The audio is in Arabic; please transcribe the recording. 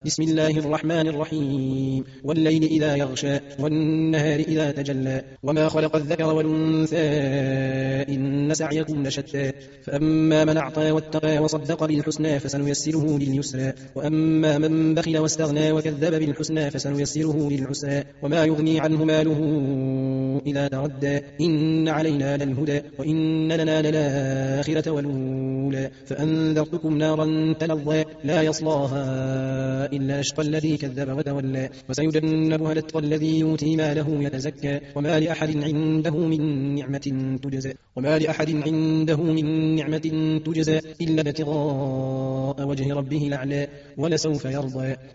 بسم الله الرحمن الرحيم والليل إذا يغشى والنهار إذا تجلى وما خلق الذكر والأنثى إن سعيكم لشتى فأما من أعطى واتقى وصدق بالحسنى فسنيسره لليسرى وأما من بخل واستغنى وكذب بالحسنى فسنيسره للعسرى وما يغني عنه ماله إذا تردى إن علينا للهدى وإن لنا للآخرة والأولى فأنذرتكم نارا تلظى لا يصلاها إلا أشقى الذي كذب وتولى وسيجنبها الأتقى الذي يؤتي ماله يتزكى وما لأحد عنده من نعمة تجزى إلا ابتغاء وجه ربه الأعلى ولسوف يرضى